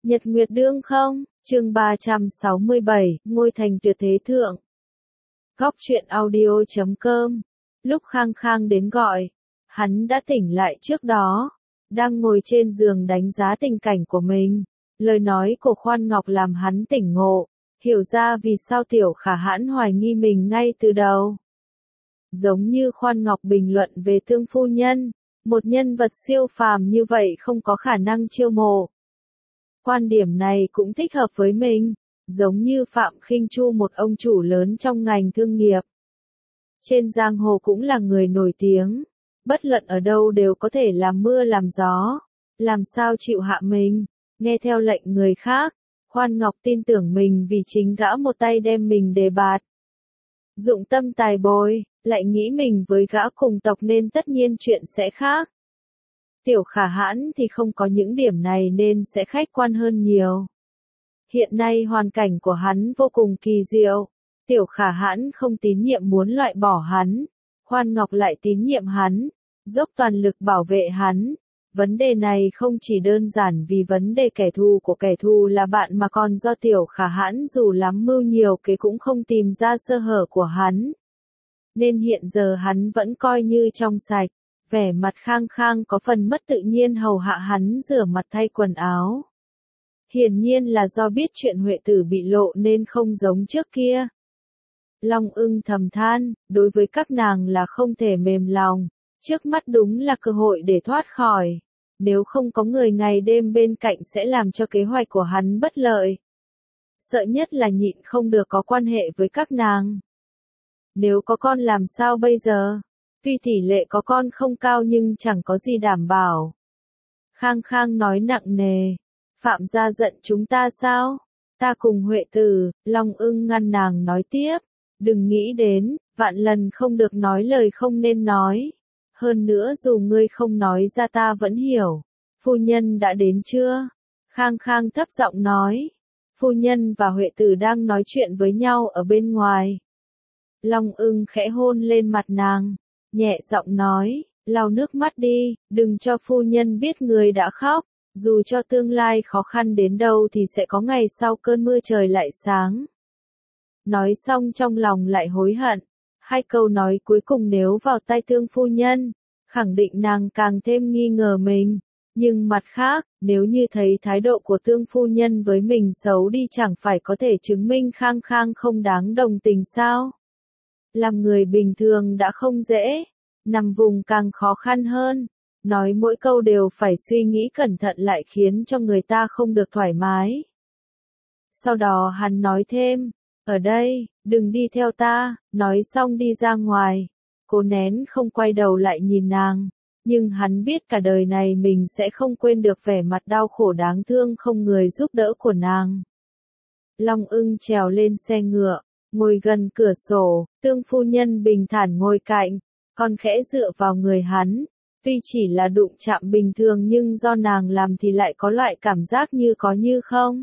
Nhật Nguyệt đương không, chương 367, ngôi thành tuyệt thế thượng. Góc truyện audio.com. Lúc Khang Khang đến gọi, hắn đã tỉnh lại trước đó, đang ngồi trên giường đánh giá tình cảnh của mình. Lời nói của Khoan Ngọc làm hắn tỉnh ngộ, hiểu ra vì sao Tiểu Khả Hãn hoài nghi mình ngay từ đầu. Giống như Khoan Ngọc bình luận về Tương phu nhân, một nhân vật siêu phàm như vậy không có khả năng chiêu mộ. Quan điểm này cũng thích hợp với mình, giống như Phạm Khinh Chu, một ông chủ lớn trong ngành thương nghiệp. Trên giang hồ cũng là người nổi tiếng, bất luận ở đâu đều có thể làm mưa làm gió, làm sao chịu hạ mình, nghe theo lệnh người khác. Khoan Ngọc tin tưởng mình vì chính gã một tay đem mình đề bạt. Dụng tâm tài bồi, lại nghĩ mình với gã cùng tộc nên tất nhiên chuyện sẽ khác. Tiểu Khả Hãn thì không có những điểm này nên sẽ khách quan hơn nhiều. Hiện nay hoàn cảnh của hắn vô cùng kỳ diệu. Tiểu Khả Hãn không tín nhiệm muốn loại bỏ hắn. Khoan Ngọc lại tín nhiệm hắn, dốc toàn lực bảo vệ hắn. Vấn đề này không chỉ đơn giản vì vấn đề kẻ thù của kẻ thù là bạn mà còn do Tiểu Khả Hãn dù lắm mưu nhiều kế cũng không tìm ra sơ hở của hắn. Nên hiện giờ hắn vẫn coi như trong sạch. Vẻ mặt Khang Khang có phần mất tự nhiên hầu hạ hắn rửa mặt thay quần áo. Hiển nhiên là do biết chuyện Huệ Tử bị lộ nên không giống trước kia. Long Ưng thầm than, đối với các nàng là không thể mềm lòng, trước mắt đúng là cơ hội để thoát khỏi. Nếu không có người ngày đêm bên cạnh sẽ làm cho kế hoạch của hắn bất lợi. Sợ nhất là nhịn không được có quan hệ với các nàng. Nếu có con làm sao bây giờ? Tuy tỷ lệ có con không cao nhưng chẳng có gì đảm bảo. Khang Khang nói nặng nề. Phạm gia giận chúng ta sao? Ta cùng Huệ Tử. Long Ưng ngăn nàng nói tiếp. Đừng nghĩ đến, vạn lần không được nói lời không nên nói. Hơn nữa dù ngươi không nói ra ta vẫn hiểu. Phu nhân đã đến chưa? Khang Khang thấp giọng nói. Phu nhân và Huệ Tử đang nói chuyện với nhau ở bên ngoài. Long Ưng khẽ hôn lên mặt nàng. Nhẹ giọng nói, lau nước mắt đi, đừng cho phu nhân biết người đã khóc, dù cho tương lai khó khăn đến đâu thì sẽ có ngày sau cơn mưa trời lại sáng. Nói xong trong lòng lại hối hận, hai câu nói cuối cùng nếu vào tay Tương phu nhân, khẳng định nàng càng thêm nghi ngờ mình. Nhưng mặt khác, nếu như thấy thái độ của Tương phu nhân với mình xấu đi chẳng phải có thể chứng minh Khang Khang không đáng đồng tình sao? Làm người bình thường đã không dễ, nằm vùng càng khó khăn hơn. Nói mỗi câu đều phải suy nghĩ cẩn thận lại khiến cho người ta không được thoải mái. Sau đó hắn nói thêm, ở đây, đừng đi theo ta, nói xong đi ra ngoài. Cố nén không quay đầu lại nhìn nàng, nhưng hắn biết cả đời này mình sẽ không quên được vẻ mặt đau khổ đáng thương không người giúp đỡ của nàng. Long Ưng trèo lên xe ngựa, ngồi gần cửa sổ, Tương phu nhân bình thản ngồi cạnh, còn khẽ dựa vào người hắn. Tuy chỉ là đụng chạm bình thường nhưng do nàng làm thì lại có loại cảm giác như có như không.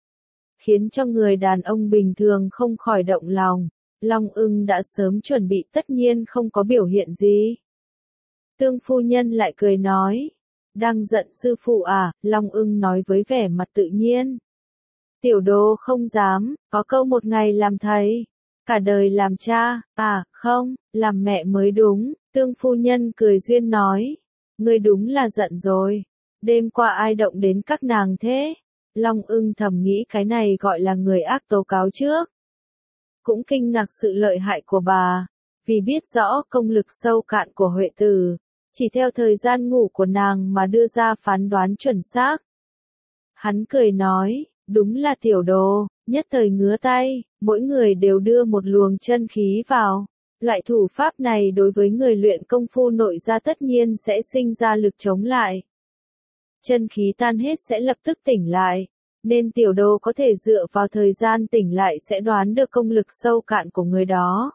Khiến cho người đàn ông bình thường không khỏi động lòng. Long Ưng đã sớm chuẩn bị tất nhiên không có biểu hiện gì. Tương phu nhân lại cười nói. Đang giận sư phụ à? Long Ưng nói với vẻ mặt tự nhiên. Tiểu Đô không dám, có câu một ngày làm thầy, cả đời làm cha, à, không, làm mẹ mới đúng. Tương phu nhân cười duyên nói. Ngươi đúng là giận rồi. Đêm qua ai động đến các nàng thế? Long Ưng thầm nghĩ cái này gọi là người ác tố cáo trước. Cũng kinh ngạc sự lợi hại của bà, vì biết rõ công lực sâu cạn của Huệ Tử, chỉ theo thời gian ngủ của nàng mà đưa ra phán đoán chuẩn xác. Hắn cười nói, đúng là Tiểu Đồ, nhất thời ngứa tay, mỗi người đều đưa một luồng chân khí vào. Loại thủ pháp này đối với người luyện công phu nội gia tất nhiên sẽ sinh ra lực chống lại. Chân khí tan hết sẽ lập tức tỉnh lại, nên Tiểu Đồ có thể dựa vào thời gian tỉnh lại sẽ đoán được công lực sâu cạn của người đó.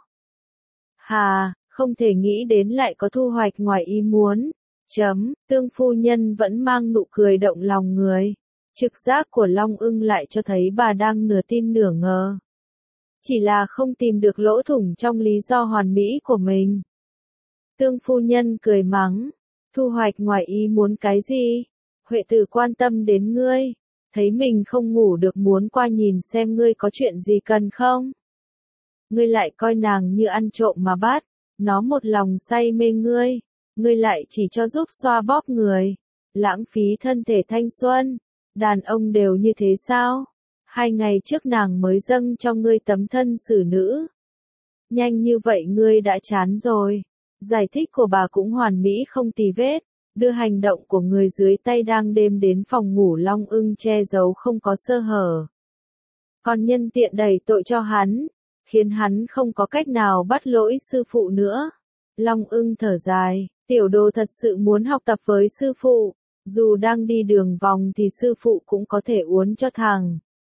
Hà, không thể nghĩ đến lại có thu hoạch ngoài ý muốn. Tương phu nhân vẫn mang nụ cười động lòng người. Trực giác của Long Ưng lại cho thấy bà đang nửa tin nửa ngờ. Chỉ là không tìm được lỗ thủng trong lý do hoàn mỹ của mình. Tương phu nhân cười mắng. Thu hoạch ngoài ý muốn cái gì? Huệ Tử quan tâm đến ngươi. thấy mình không ngủ được muốn qua nhìn xem ngươi có chuyện gì cần không. Ngươi lại coi nàng như ăn trộm mà bắt, nó một lòng say mê ngươi lại chỉ cho giúp xoa bóp người, lãng phí thân thể thanh xuân, đàn ông đều như thế sao? 2 ngày trước nàng mới dâng cho ngươi tấm thân xử nữ. Nhanh như vậy ngươi đã chán rồi. Giải thích của bà cũng hoàn mỹ không tì vết, đưa hành động của người dưới tay đang đêm đến phòng ngủ Long Ưng che giấu không có sơ hở. Còn nhân tiện đẩy tội cho hắn, khiến hắn không có cách nào bắt lỗi sư phụ nữa. Long Ưng thở dài, tiểu đồ thật sự muốn học tập với sư phụ, dù đang đi đường vòng thì sư phụ cũng có thể uốn cho thằng.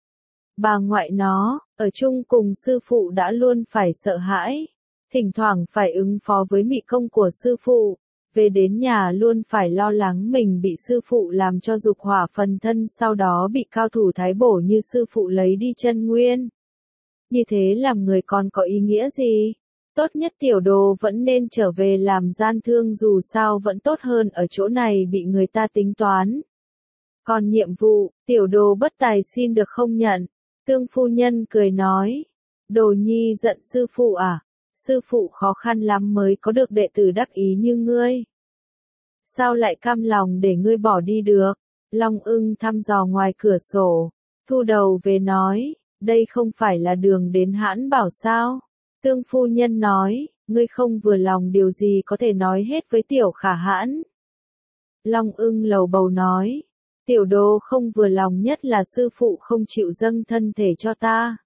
Bà ngoại nó, ở chung cùng sư phụ đã luôn phải sợ hãi, thỉnh thoảng phải ứng phó với mị công của sư phụ, về đến nhà luôn phải lo lắng mình bị sư phụ làm cho dục hỏa phần thân sau đó bị cao thủ thái bổ như sư phụ lấy đi chân nguyên. Như thế làm người còn có ý nghĩa gì? Tốt nhất tiểu đồ vẫn nên trở về làm gian thương dù sao vẫn tốt hơn ở chỗ này bị người ta tính toán. Còn nhiệm vụ, tiểu đồ bất tài xin được không nhận. Tương phu nhân cười nói, đồ nhi giận sư phụ à? Sư phụ khó khăn lắm mới có được đệ tử đắc ý như ngươi. Sao lại cam lòng để ngươi bỏ đi được? Long Ưng thăm dò ngoài cửa sổ, thu đầu về nói, đây không phải là đường đến Hãn Bảo sao? Tương phu nhân nói, ngươi không vừa lòng điều gì có thể nói hết với tiểu Khả Hãn. Long Ưng lầu bầu nói, tiểu đồ không vừa lòng nhất là sư phụ không chịu dâng thân thể cho ta.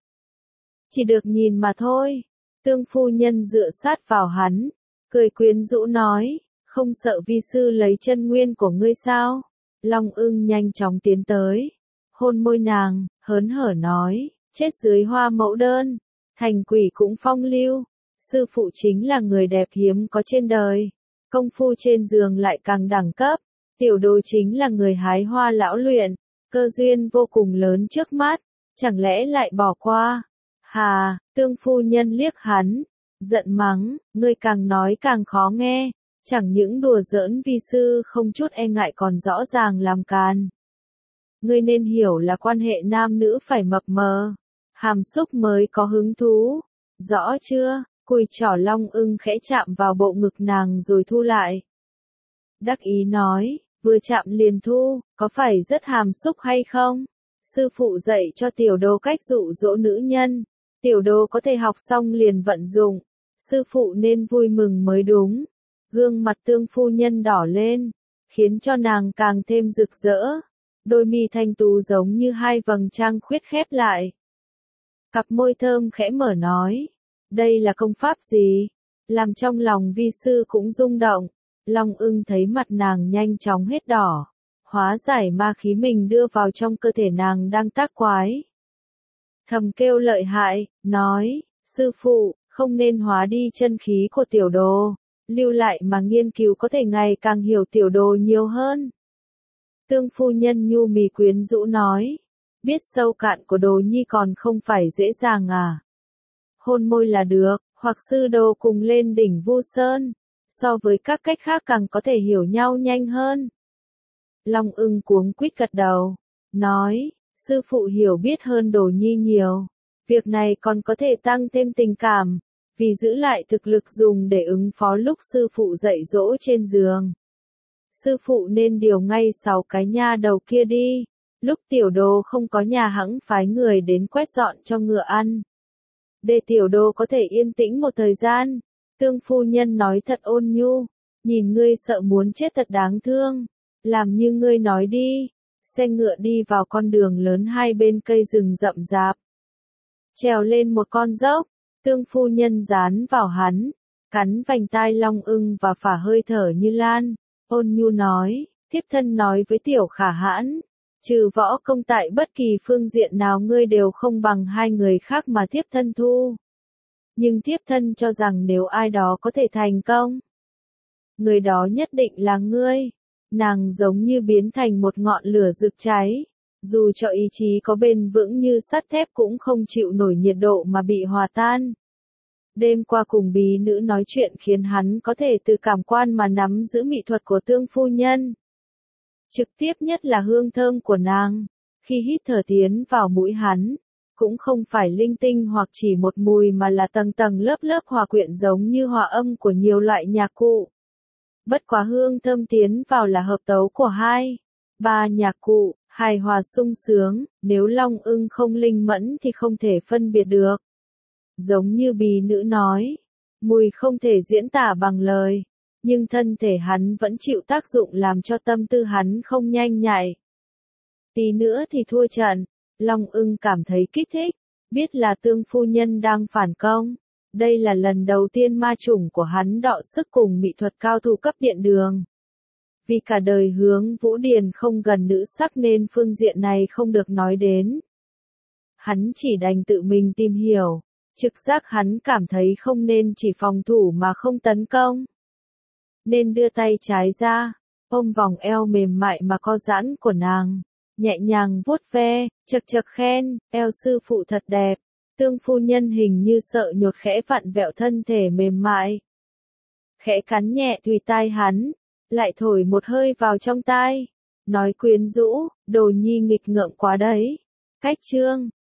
Chỉ được nhìn mà thôi. Tương phu nhân dựa sát vào hắn, cười quyến rũ nói, không sợ vi sư lấy chân nguyên của ngươi sao? Long Ưng nhanh chóng tiến tới, hôn môi nàng, hớn hở nói, chết dưới hoa mẫu đơn, thành quỷ cũng phong lưu, sư phụ chính là người đẹp hiếm có trên đời, công phu trên giường lại càng đẳng cấp, tiểu đồ chính là người hái hoa lão luyện, cơ duyên vô cùng lớn trước mắt, chẳng lẽ lại bỏ qua? Hà, tương phu nhân liếc hắn, giận mắng, ngươi càng nói càng khó nghe, chẳng những đùa giỡn vi sư không chút e ngại còn rõ ràng làm càn. Ngươi nên hiểu là quan hệ nam nữ phải mập mờ, hàm xúc mới có hứng thú, rõ chưa? Cùi trỏ Long Ưng khẽ chạm vào bộ ngực nàng rồi thu lại. Đắc ý nói, vừa chạm liền thu, có phải rất hàm xúc hay không? Sư phụ dạy cho tiểu đồ cách dụ dỗ nữ nhân, tiểu đồ có thể học xong liền vận dụng, sư phụ nên vui mừng mới đúng. Gương mặt tương phu nhân đỏ lên, khiến cho nàng càng thêm rực rỡ, đôi mi thanh tú giống như hai vầng trăng khuyết khép lại. Cặp môi thơm khẽ mở nói, đây là công pháp gì? Làm trong lòng vi sư cũng rung động. Long Ưng thấy mặt nàng nhanh chóng hết đỏ, hóa giải ma khí mình đưa vào trong cơ thể nàng đang tác quái. Thầm kêu lợi hại, nói, sư phụ, không nên hóa đi chân khí của tiểu đồ, lưu lại mà nghiên cứu có thể ngày càng hiểu tiểu đồ nhiều hơn. Tương phu nhân nhu mì quyến rũ nói, biết sâu cạn của đồ nhi còn không phải dễ dàng à. Hôn môi là được, hoặc sư đồ cùng lên đỉnh Vu Sơn, so với các cách khác càng có thể hiểu nhau nhanh hơn. Long Ưng cuống quýt gật đầu, nói, sư phụ hiểu biết hơn đồ nhi nhiều, việc này còn có thể tăng thêm tình cảm, vì giữ lại thực lực dùng để ứng phó lúc sư phụ dạy dỗ trên giường. Sư phụ nên điều ngay 6 cái nha đầu kia đi, lúc tiểu đồ không có nhà hẵng phái người đến quét dọn cho ngựa ăn. Để tiểu đồ có thể yên tĩnh một thời gian. Tương phu nhân nói thật ôn nhu, nhìn ngươi sợ muốn chết thật đáng thương, làm như ngươi nói đi. Xe ngựa đi vào con đường lớn hai bên cây rừng rậm rạp. Trèo lên một con dốc, tương phu nhân dán vào hắn, cắn vành tai Long Ưng và phả hơi thở như lan, ôn nhu nói, thiếp thân nói với tiểu Khả Hãn, trừ võ công tại bất kỳ phương diện nào ngươi đều không bằng hai người khác mà thiếp thân thu. Nhưng thiếp thân cho rằng nếu ai đó có thể thành công, người đó nhất định là ngươi. Nàng giống như biến thành một ngọn lửa rực cháy, dù cho ý chí có bền vững như sắt thép cũng không chịu nổi nhiệt độ mà bị hòa tan. Đêm qua cùng bí nữ nói chuyện khiến hắn có thể từ cảm quan mà nắm giữ mỹ thuật của tương phu nhân. Trực tiếp nhất là hương thơm của nàng, Khi hít thở tiến vào mũi hắn, cũng không phải linh tinh hoặc chỉ một mùi mà là tầng tầng lớp lớp hòa quyện giống như hòa âm của nhiều loại nhạc cụ. Bất quá hương thơm tiến vào là hợp tấu của hai, ba nhạc cụ, hài hòa sung sướng, nếu Long Ưng không linh mẫn thì không thể phân biệt được. Giống như bì nữ nói, mùi không thể diễn tả bằng lời, nhưng thân thể hắn vẫn chịu tác dụng làm cho tâm tư hắn không nhanh nhạy. Tí nữa thì thua trận, Long Ưng cảm thấy kích thích, biết là Tương phu nhân đang phản công. Đây là lần đầu tiên ma chủng của hắn đọ sức cùng mỹ thuật cao thủ cấp điện đường. Vì cả đời Hướng Vũ Điền không gần nữ sắc nên phương diện này không được nói đến. Hắn chỉ đành tự mình tìm hiểu, trực giác hắn cảm thấy không nên chỉ phòng thủ mà không tấn công. Nên đưa tay trái ra, ôm vòng eo mềm mại mà co giãn của nàng, nhẹ nhàng vuốt ve, chật chật khen, eo sư phụ thật đẹp. Tương phu nhân hình như sợ nhột khẽ vặn vẹo thân thể mềm mại. Khẽ cắn nhẹ tùy tai hắn, lại thổi một hơi vào trong tai, nói quyến rũ, đồ nhi nghịch ngợm quá đấy. Cách chương